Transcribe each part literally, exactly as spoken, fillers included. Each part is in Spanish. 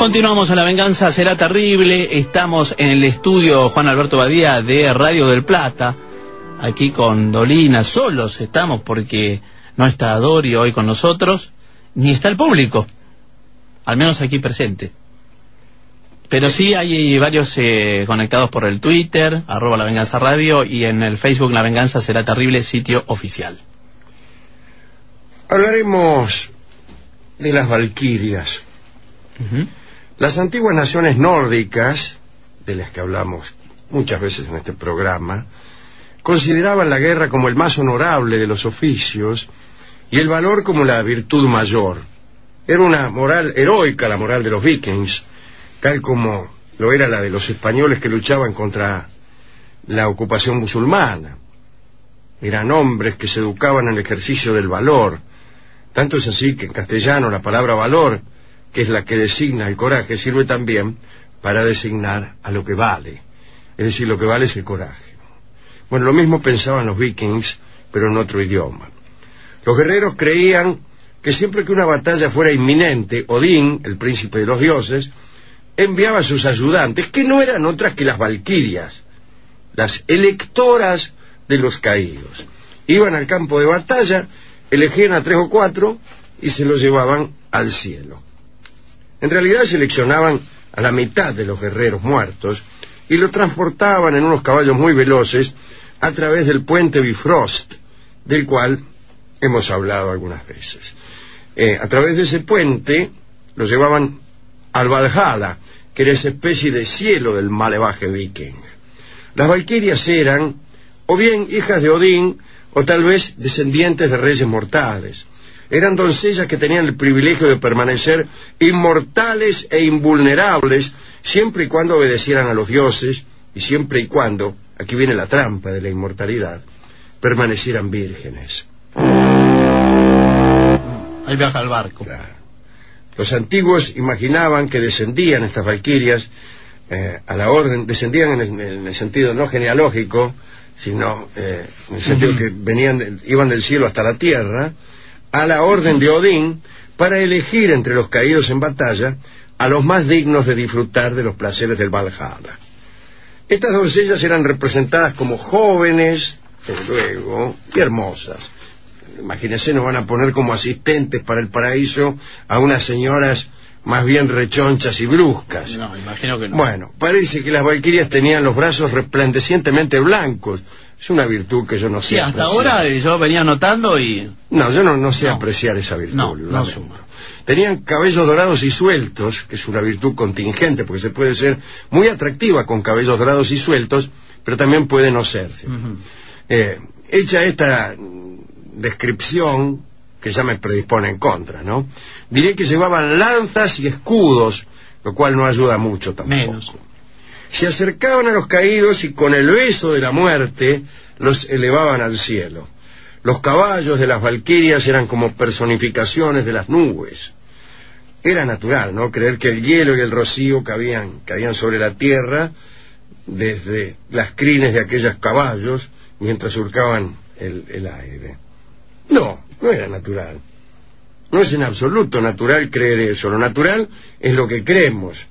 Continuamos a La Venganza Será Terrible. Estamos en el estudio Juan Alberto Badía de Radio del Plata, aquí con Dolina. Solos estamos porque no está Dorio hoy con nosotros, ni está el público, al menos aquí presente. Pero sí hay varios eh, conectados por el Twitter, arroba La Venganza Radio, y en el Facebook La Venganza Será Terrible, sitio oficial. Hablaremos de las valquirias. Uh-huh. Las antiguas naciones nórdicas, de las que hablamos muchas veces en este programa, consideraban la guerra como el más honorable de los oficios y el valor como la virtud mayor. Era una moral heroica la moral de los vikings, tal como lo era la de los españoles que luchaban contra la ocupación musulmana. Eran hombres que se educaban en el ejercicio del valor. Tanto es así que en castellano la palabra valor, que es la que designa el coraje, sirve también para designar a lo que vale. Es decir, lo que vale es el coraje. Bueno, lo mismo pensaban los vikings, pero en otro idioma. Los guerreros creían que siempre que una batalla fuera inminente, Odín, el príncipe de los dioses, enviaba a sus ayudantes, que no eran otras que las valquirias, las electoras de los caídos. Iban al campo de batalla, elegían a tres o cuatro y se los llevaban al cielo. En realidad seleccionaban a la mitad de los guerreros muertos y los transportaban en unos caballos muy veloces a través del puente Bifrost, del cual hemos hablado algunas veces. Eh, a través de ese puente los llevaban al Valhalla, que era esa especie de cielo del malevaje viking. Las valquirias eran o bien hijas de Odín o tal vez descendientes de reyes mortales. Eran doncellas que tenían el privilegio de permanecer inmortales e invulnerables siempre y cuando obedecieran a los dioses y siempre y cuando, aquí viene la trampa de la inmortalidad, permanecieran vírgenes. Ahí viaja el barco. Claro. Los antiguos imaginaban que descendían estas valquirias eh, a la orden, descendían en el, en el sentido no genealógico, sino eh, en el sentido uh-huh. que venían, de, iban del cielo hasta la tierra, a la orden de Odín, para elegir entre los caídos en batalla a los más dignos de disfrutar de los placeres del Valhalla. Estas doncellas eran representadas como jóvenes, desde luego, y hermosas. Imagínense, nos van a poner como asistentes para el paraíso a unas señoras más bien rechonchas y bruscas. No, imagino que no. Bueno, parece que las valquirias tenían los brazos resplandecientemente blancos. Es una virtud que yo no sé sí, hasta apreciar. ahora yo venía notando y... No, yo no, no sé no. apreciar esa virtud. No, no suma. Tenían cabellos dorados y sueltos, que es una virtud contingente, porque se puede ser muy atractiva con cabellos dorados y sueltos, pero también puede no serse. Uh-huh. eh, hecha esta descripción, que ya me predispone en contra, ¿no? Diré que llevaban lanzas y escudos, lo cual no ayuda mucho tampoco. Menos. Se acercaban a los caídos y con el beso de la muerte los elevaban al cielo. Los caballos de las valquirias eran como personificaciones de las nubes. Era natural, ¿no?, creer que el hielo y el rocío caían, caían sobre la tierra desde las crines de aquellos caballos mientras surcaban el, el aire. No, no era natural. No es en absoluto natural creer eso. Lo natural es lo que creemos,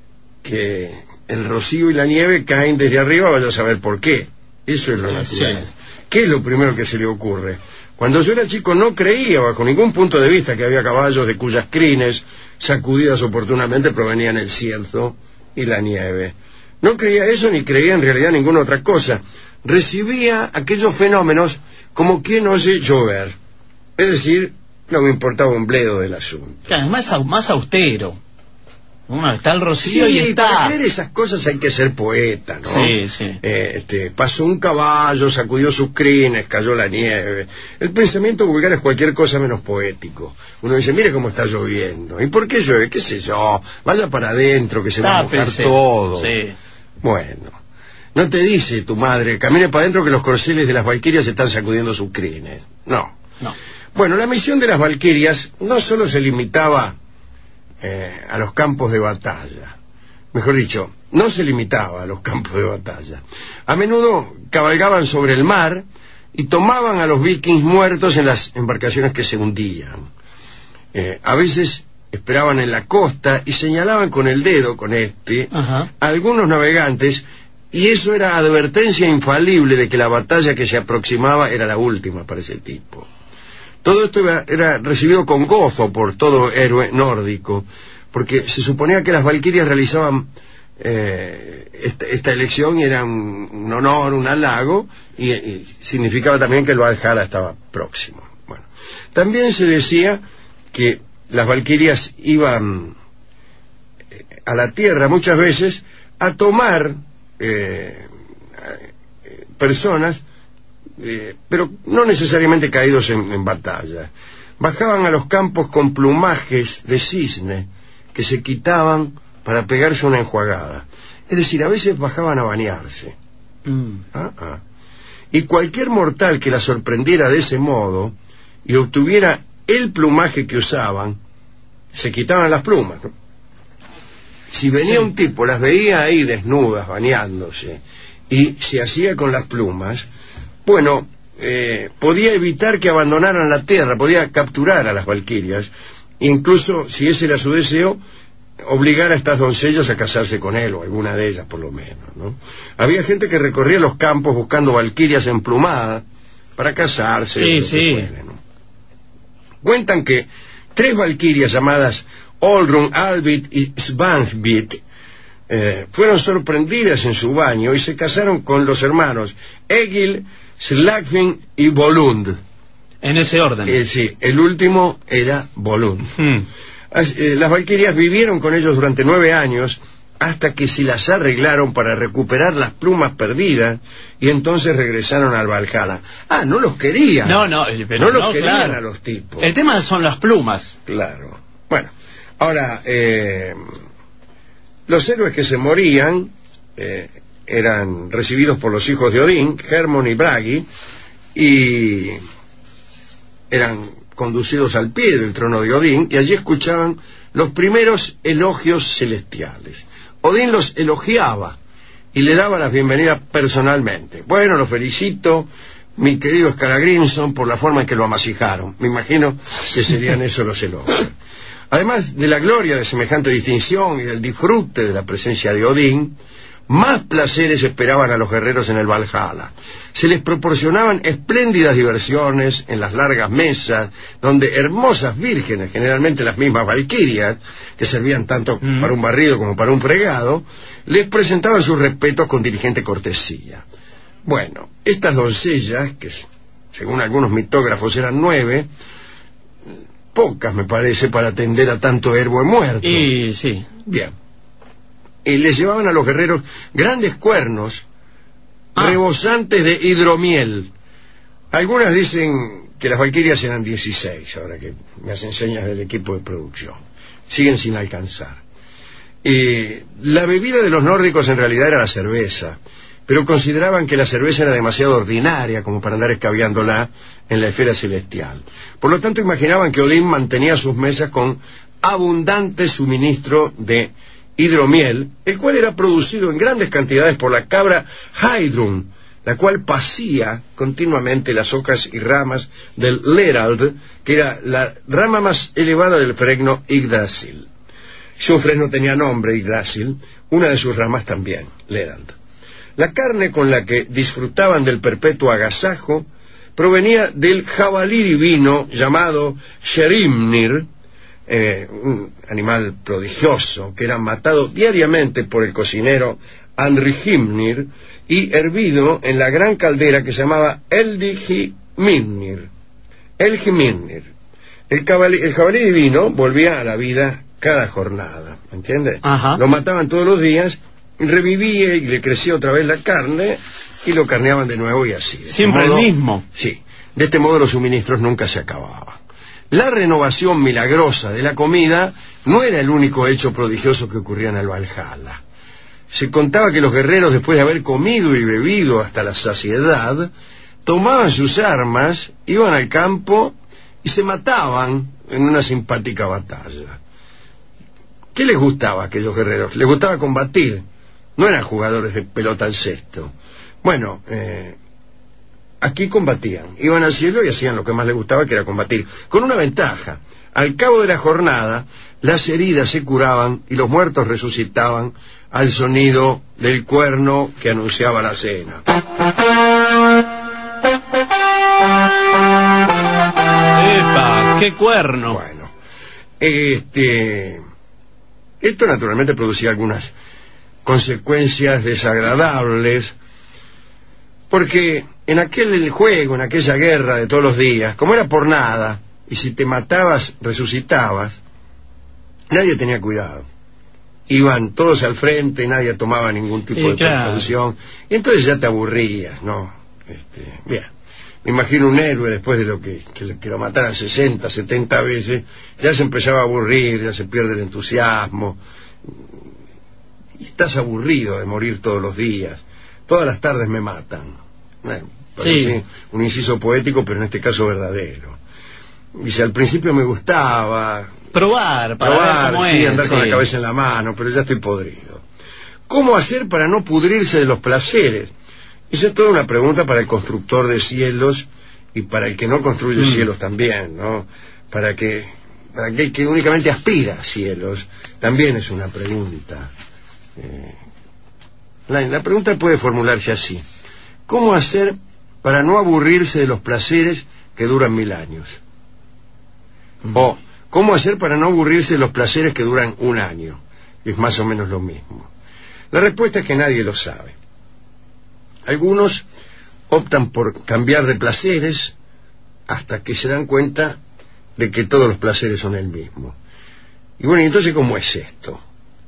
que el rocío y la nieve caen desde arriba, vaya a saber por qué. Eso es lo natural. Sí. ¿Qué es lo primero que se le ocurre? Cuando yo era chico no creía bajo ningún punto de vista que había caballos de cuyas crines, sacudidas oportunamente, provenían el cielo y la nieve. No creía eso ni creía en realidad ninguna otra cosa. Recibía aquellos fenómenos como quien oye llover. Es decir, no me importaba un bledo del asunto. Claro, más, más austero. Uno está el rocío sí, y está... para creer esas cosas hay que ser poeta, ¿no? Sí, sí. Eh, este, pasó un caballo, sacudió sus crines, cayó la nieve. El pensamiento vulgar es cualquier cosa menos poético. Uno dice, mire cómo está lloviendo. ¿Y por qué llueve? ¿Qué sé yo? Vaya para adentro, que se va a mojar todo. Sí. Bueno, no te dice tu madre, camine para adentro que los corceles de las valquirias están sacudiendo sus crines. No. No. Bueno, la misión de las valquirias no solo se limitaba Eh, a los campos de batalla. Mejor dicho, no se limitaba a los campos de batalla. A menudo cabalgaban sobre el mar y tomaban a los vikings muertos en las embarcaciones que se hundían. Eh, a veces esperaban en la costa y señalaban con el dedo, con este, Ajá. a algunos navegantes, y eso era advertencia infalible de que la batalla que se aproximaba era la última para ese tipo. Todo esto era, era recibido con gozo por todo héroe nórdico, porque se suponía que las valquirias realizaban eh, esta, esta elección y era un, un honor, un halago, y, y significaba también que el Valhalla estaba próximo. Bueno, también se decía que las valquirias iban a la tierra muchas veces a tomar eh, personas, eh, pero no necesariamente caídos en, en batalla. Bajaban a los campos con plumajes de cisne que se quitaban para pegarse una enjuagada. Es decir, a veces bajaban a bañarse. Mm. Ah, ah. Y cualquier mortal que la sorprendiera de ese modo y obtuviera el plumaje que usaban, se quitaban las plumas, ¿no? Si venía sí. un tipo, las veía ahí desnudas, bañándose, y se hacía con las plumas, bueno, eh, podía evitar que abandonaran la tierra, podía capturar a las valquirias, incluso, si ese era su deseo, obligar a estas doncellas a casarse con él, o alguna de ellas por lo menos, ¿no? Había gente que recorría los campos buscando valquirias emplumadas para casarse. Sí, sí. Fuere, ¿no? Cuentan que tres valquirias llamadas Olrun, Albit y Svanhvit eh, fueron sorprendidas en su baño y se casaron con los hermanos Egil, Slagfinn y Volund. En ese orden. Eh, sí, el último era Volund. Hmm. Eh, las valquirias vivieron con ellos durante nueve años hasta que se las arreglaron para recuperar las plumas perdidas y entonces regresaron al Valhalla. Ah, no los querían. No, no, pero no los no, querían claro. a los tipos. El tema son las plumas. Claro. Bueno, ahora, eh, los héroes que se morían eh, eran recibidos por los hijos de Odín, Hermon y Bragi, y eran conducidos al pie del trono de Odín, y allí escuchaban los primeros elogios celestiales. Odín los elogiaba y le daba las bienvenidas personalmente. Bueno, lo felicito, mi querido Skaragrimson, por la forma en que lo amasijaron. Me imagino que serían esos los elogios. Además de la gloria de semejante distinción y del disfrute de la presencia de Odín, más placeres esperaban a los guerreros en el Valhalla. Se les proporcionaban espléndidas diversiones en las largas mesas, donde hermosas vírgenes, generalmente las mismas valquirias, que servían tanto mm. para un barrido como para un fregado, les presentaban sus respetos con diligente cortesía. Bueno, estas doncellas, que según algunos mitógrafos eran nueve, pocas me parece para atender a tanto héroe muerto. Y sí. Bien. Y les llevaban a los guerreros grandes cuernos ah. rebosantes de hidromiel. Algunas dicen que las valquirias eran dieciséis, ahora que me hacen señas del equipo de producción. Siguen sin alcanzar. Eh, la bebida de los nórdicos en realidad era la cerveza, pero consideraban que la cerveza era demasiado ordinaria como para andar escabeándola en la esfera celestial. Por lo tanto, imaginaban que Odín mantenía sus mesas con abundante suministro de hidromiel, el cual era producido en grandes cantidades por la cabra Heidrun, la cual pasía continuamente las hojas y ramas del Lerald, que era la rama más elevada del fregno Yggdrasil. Su fresno tenía nombre, Yggdrasil, una de sus ramas también, Lerald. La carne con la que disfrutaban del perpetuo agasajo provenía del jabalí divino llamado Sherimnir, Eh, un animal prodigioso que era matado diariamente por el cocinero Andrihimnir y hervido en la gran caldera que se llamaba Eldhimnir. Eldhimnir. El jabalí, el jabalí divino volvía a la vida cada jornada, ¿entiendes? Ajá. Lo mataban todos los días, revivía y le crecía otra vez la carne y lo carneaban de nuevo y así. De Siempre este modo, el mismo. Sí. De este modo los suministros nunca se acababan. La renovación milagrosa de la comida no era el único hecho prodigioso que ocurría en el Valhalla. Se contaba que los guerreros, después de haber comido y bebido hasta la saciedad, tomaban sus armas, iban al campo y se mataban en una simpática batalla. ¿Qué les gustaba a aquellos guerreros? Les gustaba combatir. No eran jugadores de pelota al cesto. Bueno, eh... aquí combatían, iban al cielo y hacían lo que más les gustaba, que era combatir, con una ventaja. Al cabo de la jornada, las heridas se curaban y los muertos resucitaban al sonido del cuerno que anunciaba la cena. ¡Epa! ¡Qué cuerno! Bueno, este, esto naturalmente producía algunas consecuencias desagradables, porque en aquel juego, en aquella guerra de todos los días, como era por nada, y si te matabas, resucitabas, nadie tenía cuidado. Iban todos al frente, nadie tomaba ningún tipo y de claro. precaución, y entonces ya te aburrías, ¿no? Este, bien, me imagino un héroe después de lo que, que, que lo mataran sesenta, setenta veces, ya se empezaba a aburrir, ya se pierde el entusiasmo, y estás aburrido de morir todos los días. Todas las tardes me matan. Bueno, parece sí. un inciso poético, pero en este caso verdadero. Dice, al principio me gustaba probar, para probar, ver cómo sí, es, andar sí. con la cabeza en la mano, pero ya estoy podrido. ¿Cómo hacer para no pudrirse de los placeres? Esa es toda una pregunta para el constructor de cielos y para el que no construye mm. cielos también, ¿no? Para que para aquel que únicamente aspira a cielos, también es una pregunta. Eh, la, la pregunta puede formularse así: ¿cómo hacer para no aburrirse de los placeres que duran mil años? Mm. O ¿cómo hacer para no aburrirse de los placeres que duran un año? Es más o menos lo mismo. La respuesta es que nadie lo sabe. Algunos optan por cambiar de placeres hasta que se dan cuenta de que todos los placeres son el mismo. Y bueno, ¿y entonces cómo es esto?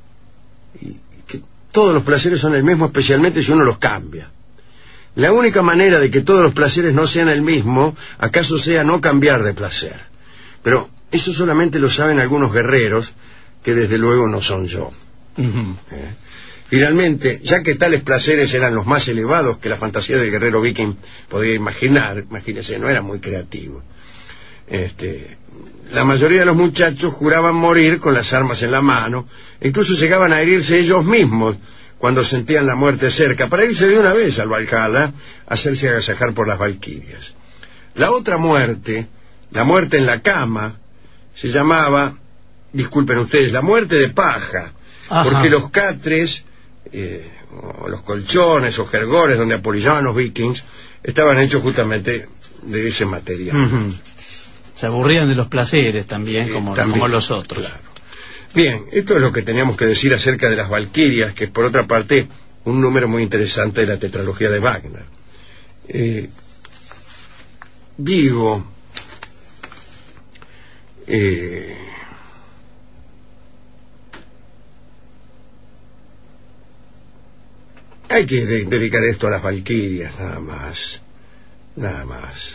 Y que todos los placeres son el mismo, especialmente si uno los cambia. La única manera de que todos los placeres no sean el mismo, acaso sea no cambiar de placer. Pero eso solamente lo saben algunos guerreros, que desde luego no son yo. Uh-huh. ¿Eh? Finalmente, ya que tales placeres eran los más elevados que la fantasía del guerrero viking podía imaginar, imagínense, no era muy creativo. Este, la mayoría de los muchachos juraban morir con las armas en la mano, e incluso llegaban a herirse ellos mismos cuando sentían la muerte cerca, para irse de una vez al Valhalla, a hacerse agasajar por las valquirias. La otra muerte, la muerte en la cama, se llamaba, disculpen ustedes, la muerte de paja. Ajá. Porque los catres, eh, o los colchones o jergores donde apolillaban los vikings, estaban hechos justamente de ese material. Uh-huh. Se aburrían de los placeres también, eh, como, también, como los otros. Claro. Bien, esto es lo que teníamos que decir acerca de las valquirias, que es por otra parte un número muy interesante de la tetralogía de Wagner. Eh, digo, eh, hay que de dedicar esto a las valquirias, nada más, nada más.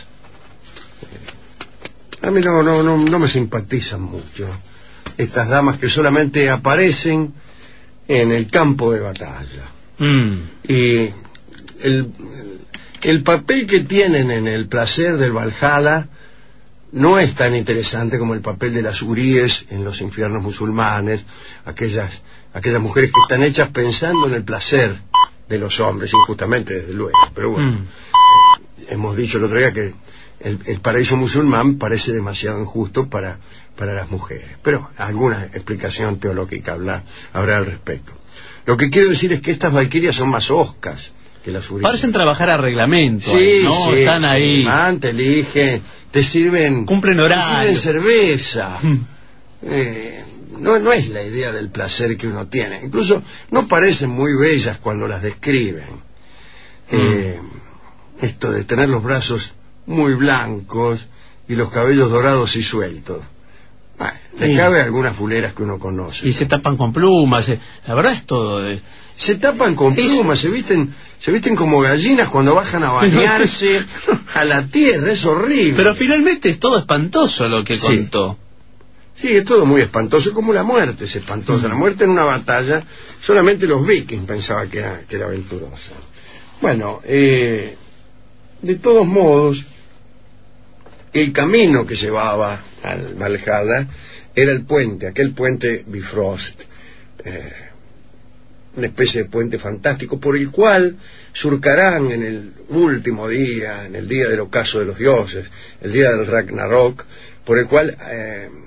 A mí no, no, no, no me simpatizan mucho estas damas que solamente aparecen en el campo de batalla. Mm. Y el, el papel que tienen en el placer del Valhalla no es tan interesante como el papel de las huríes en los infiernos musulmanes, aquellas, aquellas mujeres que están hechas pensando en el placer de los hombres, injustamente desde luego, pero bueno, mm. hemos dicho el otro día que el, el paraíso musulmán parece demasiado injusto para, para las mujeres, pero alguna explicación teológica habrá, habrá al respecto. Lo que quiero decir es que estas valquirias son más hoscas que las huríes. Parecen trabajar a reglamento, sí, ahí, ¿no? Sí, están sí, ahí. Van, te eligen, te sirven, cumplen horario, te sirven cerveza. eh, No, no es la idea del placer que uno tiene. Incluso no parecen muy bellas cuando las describen. Mm. Eh, esto de tener los brazos muy blancos y los cabellos dorados y sueltos. Bueno, le sí. cabe algunas fuleras que uno conoce. Y ¿no? Se tapan con plumas. La verdad es todo. De... Se tapan con plumas, es... se visten se visten como gallinas cuando bajan a bañarse a la tierra. Es horrible. Pero finalmente es todo espantoso lo que contó. Sí. Sí, es todo muy espantoso, como la muerte es espantosa. La muerte en una batalla, solamente los vikings pensaban que era, que era aventurosa. Bueno, eh, de todos modos, el camino que llevaba al Valhalla era el puente, aquel puente Bifrost, eh, una especie de puente fantástico por el cual surcarán en el último día, en el día del ocaso de los dioses, el día del Ragnarok, por el cual... Eh,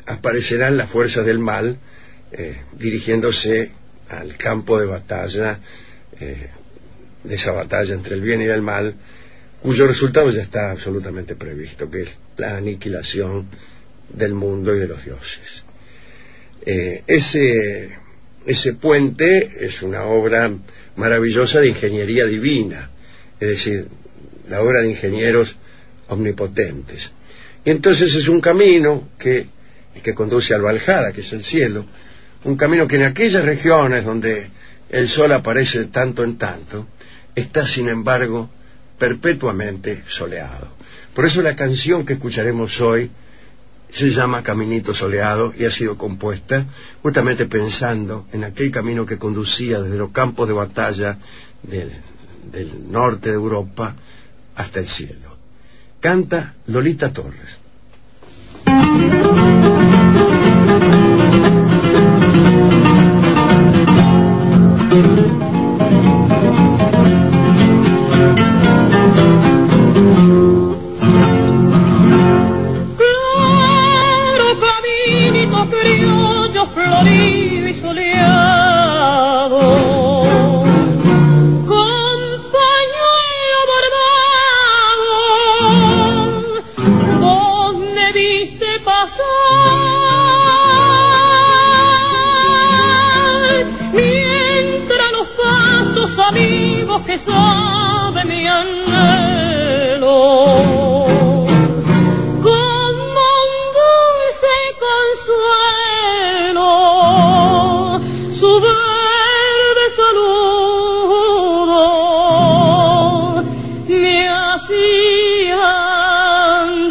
aparecerán las fuerzas del mal eh, dirigiéndose al campo de batalla, eh, de esa batalla entre el bien y el mal, cuyo resultado ya está absolutamente previsto, que es la aniquilación del mundo y de los dioses. Eh, ese, ese puente es una obra maravillosa de ingeniería divina, es decir, la obra de ingenieros omnipotentes. Y entonces es un camino que, que conduce al Valhalla, que es el cielo, un camino que en aquellas regiones donde el sol aparece de tanto en tanto, está sin embargo perpetuamente soleado. Por eso la canción que escucharemos hoy se llama Caminito Soleado y ha sido compuesta justamente pensando en aquel camino que conducía desde los campos de batalla del, del norte de Europa hasta el cielo. Canta Lolita Torres. Florido y soleado, con pañuelo bordado, vos me viste pasar, mientras los pastos amigos que sabe mi anhelo. Su verde saludo me hacían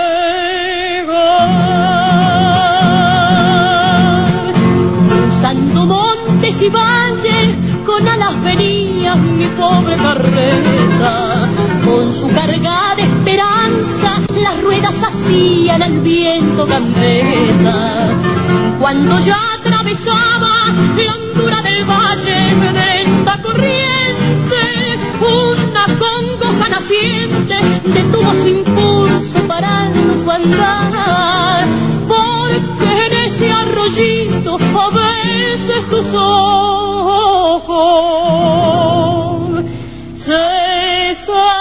llegar, cruzando montes y valles con alas venía mi pobre carreta, con su carga de esperanza las ruedas hacían al viento gambeta. Cuando ya atravesaba la hondura del valle de esta corriente, una congoja naciente detuvo su impulso para su andar, porque en ese arroyito a veces tus ojos se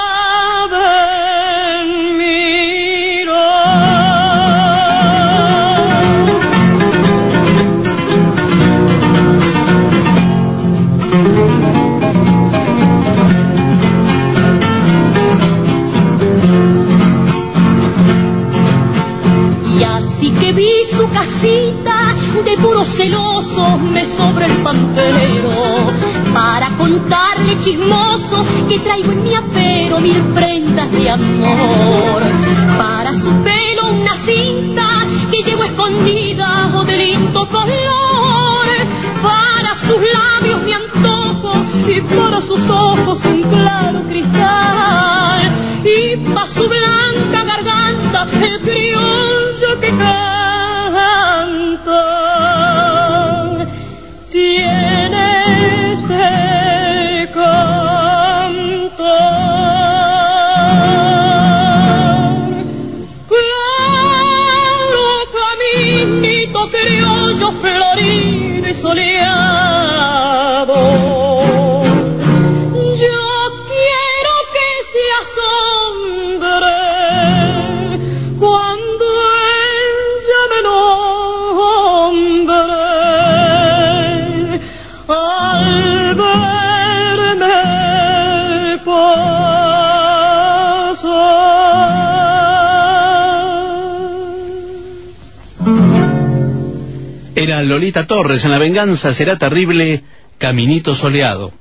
saben mirar. Así que vi su casita de puros celosos me sobre el pampero, para contarle chismoso que traigo en mi apero mil prendas de amor. Para su pelo una cinta que llevo escondida o de lindo color, para sus labios mi antojo y para sus ojos un claro cristal, y para su blanca garganta el criollo que canta. Tiene este cantar, claro caminito criollo florido y soleado. Yo quiero que se asombre cuando ella me nombre, al verme pasar. Era Lolita Torres en La Venganza Será Terrible, Caminito Soleado.